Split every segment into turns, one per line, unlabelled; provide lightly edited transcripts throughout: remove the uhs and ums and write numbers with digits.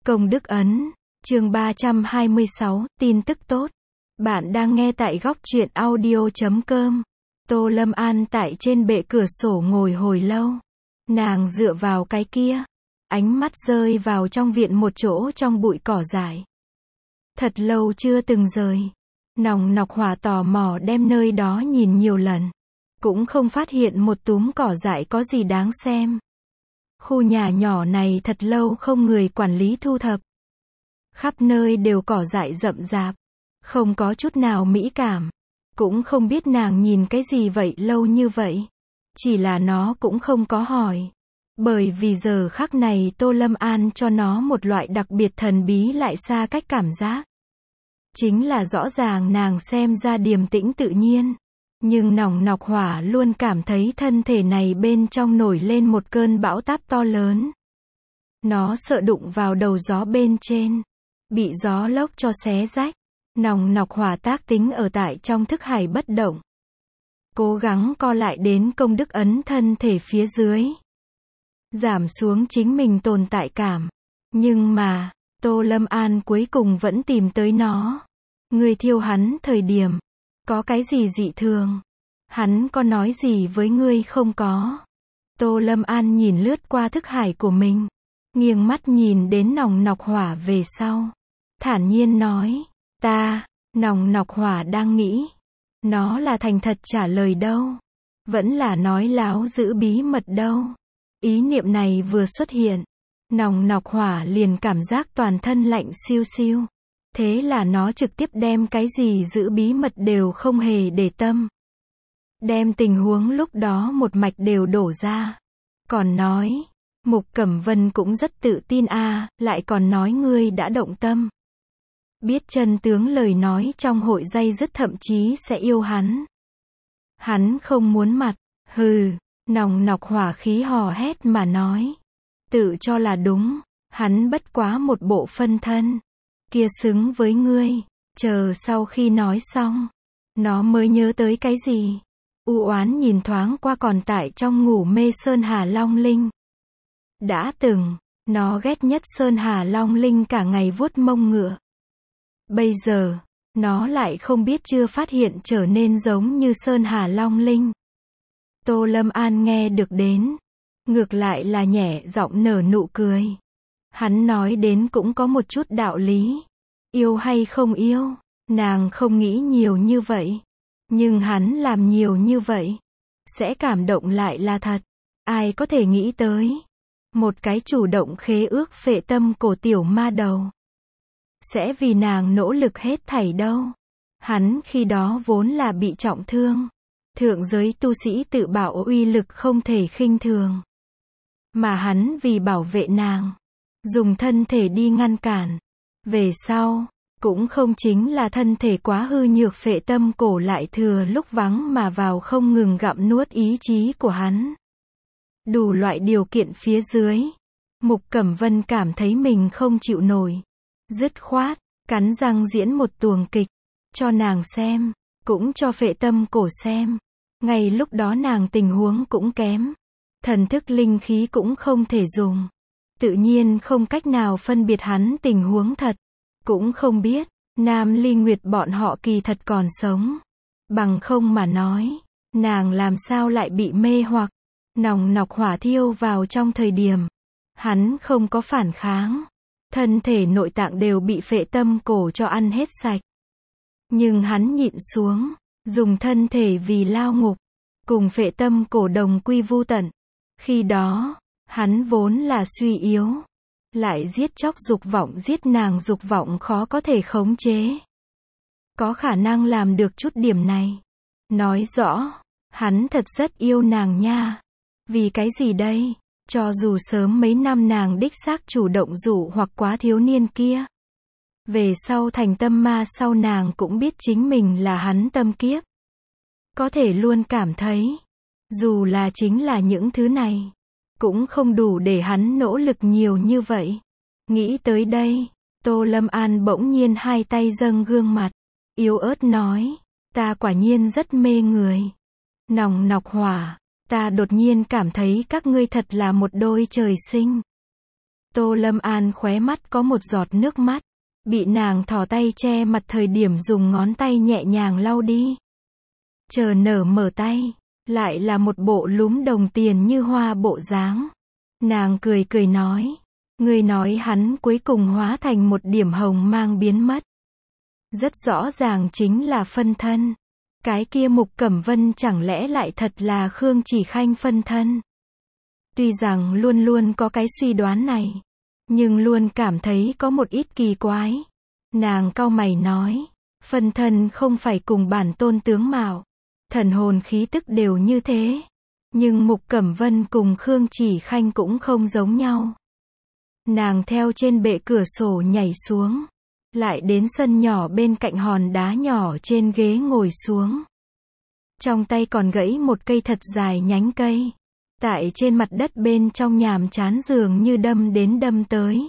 Công đức ấn, chương 326, tin tức tốt. Bạn đang nghe tại góc truyện audio.com. Tô Lâm An tại trên bệ cửa sổ ngồi hồi lâu. Nàng dựa vào cái kia. Ánh mắt rơi vào trong viện một chỗ trong bụi cỏ dại. Thật lâu chưa từng rời. Nòng nọc Hỏa tò mò đem nơi đó nhìn nhiều lần. Cũng không phát hiện một túm cỏ dại có gì đáng xem. Khu nhà nhỏ này thật lâu không người quản lý thu thập. Khắp nơi đều cỏ dại rậm rạp. Không có chút nào mỹ cảm. Cũng không biết nàng nhìn cái gì vậy lâu như vậy. Chỉ là nó cũng không có hỏi. Bởi vì giờ khắc này Tô Lâm An cho nó một loại đặc biệt thần bí lại xa cách cảm giác. Chính là rõ ràng nàng xem ra điềm tĩnh tự nhiên. Nhưng nòng nọc Hỏa luôn cảm thấy thân thể này bên trong nổi lên một cơn bão táp to lớn. Nó sợ đụng vào đầu gió bên trên. Bị gió lốc cho xé rách. Nòng nọc Hỏa tác tính ở tại trong thức hải bất động. Cố gắng co lại đến công đức ấn thân thể phía dưới. Giảm xuống chính mình tồn tại cảm. Nhưng mà, Tô Lâm An cuối cùng vẫn tìm tới nó. Người thiêu hắn thời điểm. Có cái gì dị thường? Hắn có nói gì với ngươi không có? Tô Lâm An nhìn lướt qua thức hải của mình. Nghiêng mắt nhìn đến nòng nọc Hỏa về sau. Thản nhiên nói. Nòng nọc Hỏa đang nghĩ. Nó là thành thật trả lời đâu. Vẫn là nói láo giữ bí mật đâu. Ý niệm này vừa xuất hiện. Nòng nọc Hỏa liền cảm giác toàn thân lạnh siêu siêu. Thế là nó trực tiếp đem cái gì giữ bí mật đều không hề để tâm. Đem tình huống lúc đó một mạch đều đổ ra. Còn nói, Mục Cẩm Vân cũng rất tự tin lại còn nói ngươi đã động tâm. Biết chân tướng lời nói trong hội day dứt thậm chí sẽ yêu hắn. Hắn không muốn mặt, nòng nọc Hỏa khí hò hét mà nói. Tự cho là đúng, hắn bất quá một bộ phân thân. Kia xứng với ngươi, chờ sau khi nói xong. Nó mới nhớ tới cái gì. U oán nhìn thoáng qua còn tại trong ngủ mê Sơn Hà Long Linh. Đã từng, nó ghét nhất Sơn Hà Long Linh cả ngày vuốt mông ngựa. Bây giờ, nó lại không biết chưa phát hiện trở nên giống như Sơn Hà Long Linh. Tô Lâm An nghe được đến. Ngược lại là nhẹ giọng nở nụ cười. Hắn nói đến cũng có một chút đạo lý. Yêu hay không yêu, nàng không nghĩ nhiều như vậy. Nhưng hắn làm nhiều như vậy. Sẽ cảm động lại là thật. Ai có thể nghĩ tới. Một cái chủ động khế ước phệ tâm cổ tiểu ma đầu. Sẽ vì nàng nỗ lực hết thảy đâu. Hắn khi đó vốn là bị trọng thương. Thượng giới tu sĩ tự bảo uy lực không thể khinh thường. Mà hắn vì bảo vệ nàng. Dùng thân thể đi ngăn cản. Về sau, cũng không chính là thân thể quá hư nhược phệ tâm cổ lại thừa lúc vắng mà vào không ngừng gặm nuốt ý chí của hắn. Đủ loại điều kiện phía dưới. Mục Cẩm Vân cảm thấy mình không chịu nổi. Dứt khoát, cắn răng diễn một tuồng kịch. Cho nàng xem, cũng cho phệ tâm cổ xem. Ngay lúc đó nàng tình huống cũng kém. Thần thức linh khí cũng không thể dùng. Tự nhiên không cách nào phân biệt hắn tình huống thật. Cũng không biết, Nam Ly Nguyệt bọn họ kỳ thật còn sống. Bằng không mà nói, nàng làm sao lại bị mê hoặc. Nòng nọc Hỏa thiêu vào trong thời điểm. Hắn không có phản kháng. Thân thể nội tạng đều bị phệ tâm cổ cho ăn hết sạch. Nhưng hắn nhịn xuống, dùng thân thể vì lao ngục. Cùng phệ tâm cổ đồng quy vu tận. Khi đó, hắn vốn là suy yếu. Lại giết chóc dục vọng giết nàng dục vọng khó có thể khống chế. Có khả năng làm được chút điểm này. Nói rõ, hắn thật rất yêu nàng nha. Vì cái gì đây? Cho dù sớm mấy năm nàng đích xác chủ động dụ hoặc quá thiếu niên kia. Về sau thành tâm ma sau nàng cũng biết chính mình là hắn tâm kiếp. Có thể luôn cảm thấy, dù là chính là những thứ này. Cũng không đủ để hắn nỗ lực nhiều như vậy. Nghĩ tới đây, Tô Lâm An bỗng nhiên hai tay dâng gương mặt. Yếu ớt nói, ta quả nhiên rất mê người. Nòng nọc Hỏa, ta đột nhiên cảm thấy các ngươi thật là một đôi trời sinh. Tô Lâm An khóe mắt có một giọt nước mắt, bị nàng thò tay che mặt thời điểm dùng ngón tay nhẹ nhàng lau đi. Chờ nở mở tay, lại là một bộ lúm đồng tiền như hoa bộ dáng. Nàng cười cười nói, ngươi nói hắn cuối cùng hóa thành một điểm hồng mang biến mất. Rất rõ ràng chính là phân thân. Cái kia Mục Cẩm Vân chẳng lẽ lại thật là Khương Chỉ Khanh phân thân? Tuy rằng luôn luôn có cái suy đoán này, nhưng luôn cảm thấy có một ít kỳ quái. Nàng cau mày nói, phân thân không phải cùng bản tôn tướng mạo, thần hồn khí tức đều như thế. Nhưng Mục Cẩm Vân cùng Khương Chỉ Khanh cũng không giống nhau. Nàng theo trên bệ cửa sổ nhảy xuống, lại đến sân nhỏ bên cạnh hòn đá nhỏ trên ghế ngồi xuống. Trong tay còn gãy một cây thật dài nhánh cây. Tại trên mặt đất bên trong nhàm chán dường như đâm đến đâm tới.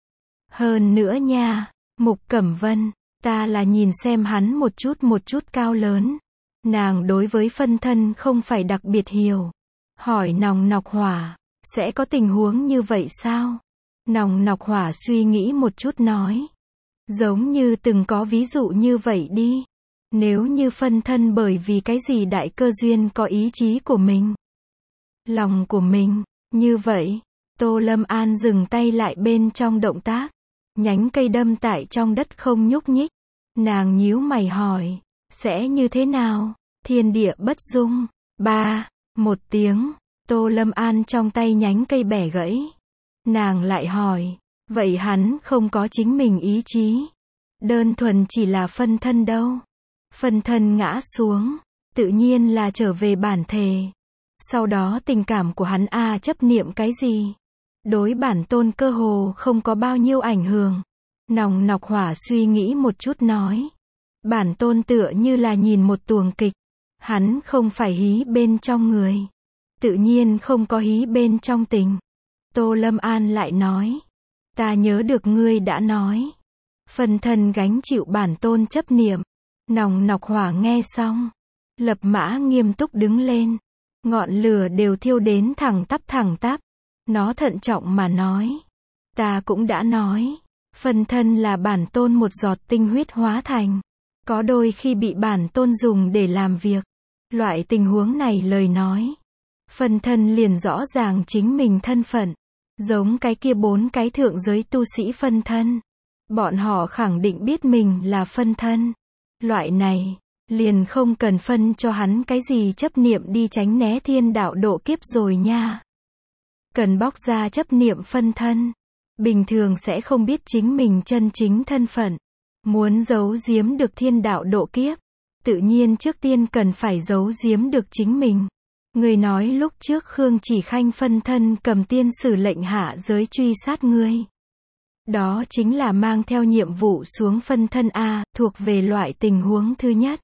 Hơn nữa nha, Mục Cẩm Vân, ta là nhìn xem hắn một chút cao lớn. Nàng đối với phân thân không phải đặc biệt hiểu. Hỏi Nòng Nọc Hỏa, sẽ có tình huống như vậy sao? Nòng Nọc Hỏa suy nghĩ một chút nói. Giống như từng có ví dụ như vậy đi. Nếu như phân thân bởi vì cái gì đại cơ duyên có ý chí của mình, lòng của mình, như vậy, Tô Lâm An dừng tay lại bên trong động tác. Nhánh cây đâm tại trong đất không nhúc nhích. Nàng nhíu mày hỏi, sẽ như thế nào? Thiên địa bất dung. Một tiếng, Tô Lâm An trong tay nhánh cây bẻ gãy. Nàng lại hỏi, vậy hắn không có chính mình ý chí, đơn thuần chỉ là phân thân đâu. Phân thân ngã xuống, tự nhiên là trở về bản thể. Sau đó tình cảm của hắn chấp niệm cái gì? Đối bản tôn cơ hồ không có bao nhiêu ảnh hưởng. Nòng Nọc Hỏa suy nghĩ một chút nói. Bản tôn tựa như là nhìn một tuồng kịch. Hắn không phải hí bên trong người. Tự nhiên không có hí bên trong tình. Tô Lâm An lại nói. Ta nhớ được ngươi đã nói. Phân thân gánh chịu bản tôn chấp niệm. Nòng Nọc Hỏa nghe xong. Lập mã nghiêm túc đứng lên. Ngọn lửa đều thiêu đến thẳng tắp. Nó thận trọng mà nói. Ta cũng đã nói. Phân thân là bản tôn một giọt tinh huyết hóa thành. Có đôi khi bị bản tôn dùng để làm việc. Loại tình huống này lời nói. Phân thân liền rõ ràng chính mình thân phận. Giống cái kia 4 cái thượng giới tu sĩ phân thân. Bọn họ khẳng định biết mình là phân thân. Loại này, liền không cần phân cho hắn cái gì chấp niệm đi tránh né thiên đạo độ kiếp rồi nha. Cần bóc ra chấp niệm phân thân. Bình thường sẽ không biết chính mình chân chính thân phận. Muốn giấu giếm được thiên đạo độ kiếp, tự nhiên trước tiên cần phải giấu giếm được chính mình. Người nói lúc trước Khương Chỉ Khanh phân thân cầm tiên sử lệnh hạ giới truy sát ngươi. Đó chính là mang theo nhiệm vụ xuống phân thân thuộc về loại tình huống thứ nhất.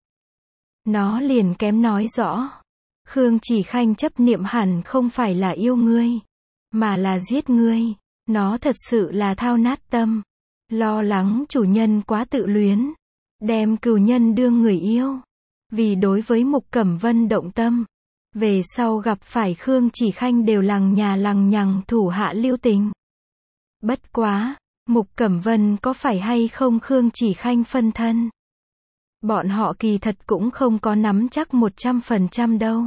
Nó liền kém nói rõ. Khương Chỉ Khanh chấp niệm hẳn không phải là yêu ngươi, mà là giết ngươi. Nó thật sự là thao nát tâm. Lo lắng chủ nhân quá tự luyến. Đem cừu nhân đương người yêu. Vì đối với Mục Cẩm Vân động tâm. Về sau gặp phải Khương Chỉ Khanh đều lằng nhà lằng nhằng thủ hạ lưu tình. Bất quá, Mục Cẩm Vân có phải hay không Khương Chỉ Khanh phân thân? Bọn họ kỳ thật cũng không có nắm chắc 100% đâu.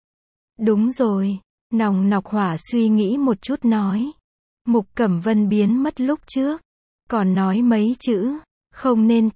Đúng rồi, Nòng Nọc Hỏa suy nghĩ một chút nói. Mục Cẩm Vân biến mất lúc trước. Còn nói mấy chữ, không nên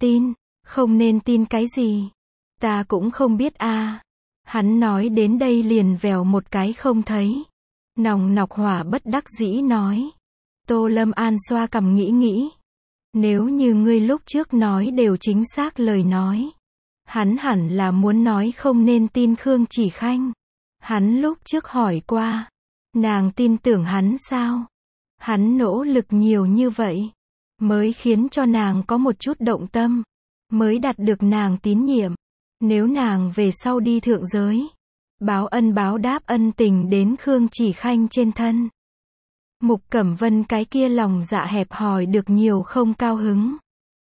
tin cái gì. Ta cũng không biết Hắn nói đến đây liền vèo một cái không thấy. Nòng Nọc Hỏa bất đắc dĩ nói. Tô Lâm An xoa cằm nghĩ. Nếu như ngươi lúc trước nói đều chính xác lời nói. Hắn hẳn là muốn nói không nên tin Khương Chỉ Khanh. Hắn lúc trước hỏi qua. Nàng tin tưởng hắn sao? Hắn nỗ lực nhiều như vậy. Mới khiến cho nàng có một chút động tâm. Mới đạt được nàng tín nhiệm. Nếu nàng về sau đi thượng giới. Báo ân báo đáp ân tình đến Khương Chỉ Khanh trên thân. Mục Cẩm Vân cái kia lòng dạ hẹp hòi được nhiều không cao hứng.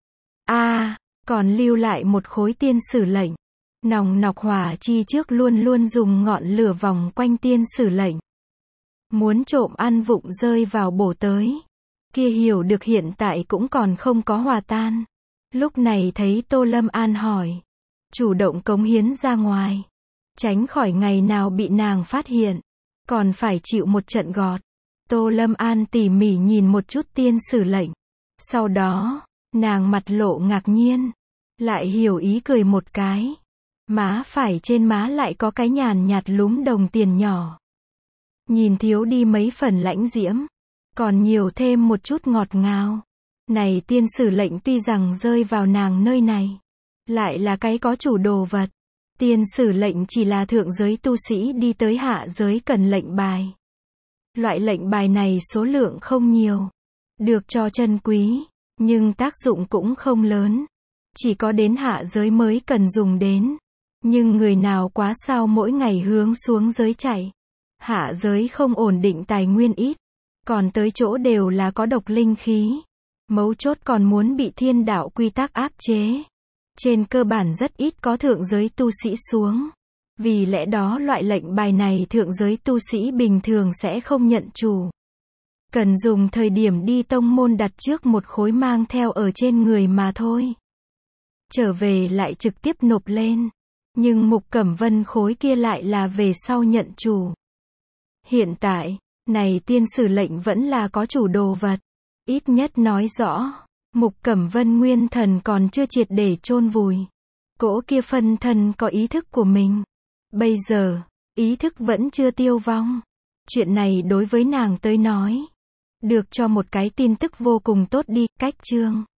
Còn lưu lại một khối tiên sử lệnh. Nòng Nọc Hỏa chi trước luôn luôn dùng ngọn lửa vòng quanh tiên sử lệnh. Muốn trộm ăn vụng rơi vào bổ tới. kia hiểu được hiện tại cũng còn không có hòa tan. Lúc này thấy Tô Lâm An hỏi, chủ động cống hiến ra ngoài, tránh khỏi ngày nào bị nàng phát hiện, còn phải chịu một trận gọt. Tô Lâm An tỉ mỉ nhìn một chút tiên sử lệnh. Sau đó, nàng mặt lộ ngạc nhiên, lại hiểu ý cười một cái. Má phải trên má lại có cái nhàn nhạt lúm đồng tiền nhỏ. Nhìn thiếu đi mấy phần lãnh diễm, còn nhiều thêm một chút ngọt ngào. Này tiên sử lệnh tuy rằng rơi vào nàng nơi này, lại là cái có chủ đồ vật. Tiên sử lệnh chỉ là thượng giới tu sĩ đi tới hạ giới cần lệnh bài. Loại lệnh bài này số lượng không nhiều, được cho chân quý, nhưng tác dụng cũng không lớn. Chỉ có đến hạ giới mới cần dùng đến. Nhưng người nào quá sao mỗi ngày hướng xuống giới chạy. Hạ giới không ổn định tài nguyên ít, còn tới chỗ đều là có độc linh khí. Mấu chốt còn muốn bị thiên đạo quy tắc áp chế. Trên cơ bản rất ít có thượng giới tu sĩ xuống. Vì lẽ đó loại lệnh bài này thượng giới tu sĩ bình thường sẽ không nhận chủ. Cần dùng thời điểm đi tông môn đặt trước một khối mang theo ở trên người mà thôi. Trở về lại trực tiếp nộp lên. Nhưng Mục Cẩm Vân khối kia lại là về sau nhận chủ. Hiện tại, này tiên sử lệnh vẫn là có chủ đồ vật. Ít nhất nói rõ, Mục Cẩm Vân nguyên thần còn chưa triệt để chôn vùi. Cỗ kia phân thân có ý thức của mình. Bây giờ, ý thức vẫn chưa tiêu vong. Chuyện này đối với nàng tới nói, được cho một cái tin tức vô cùng tốt đi, cách chương.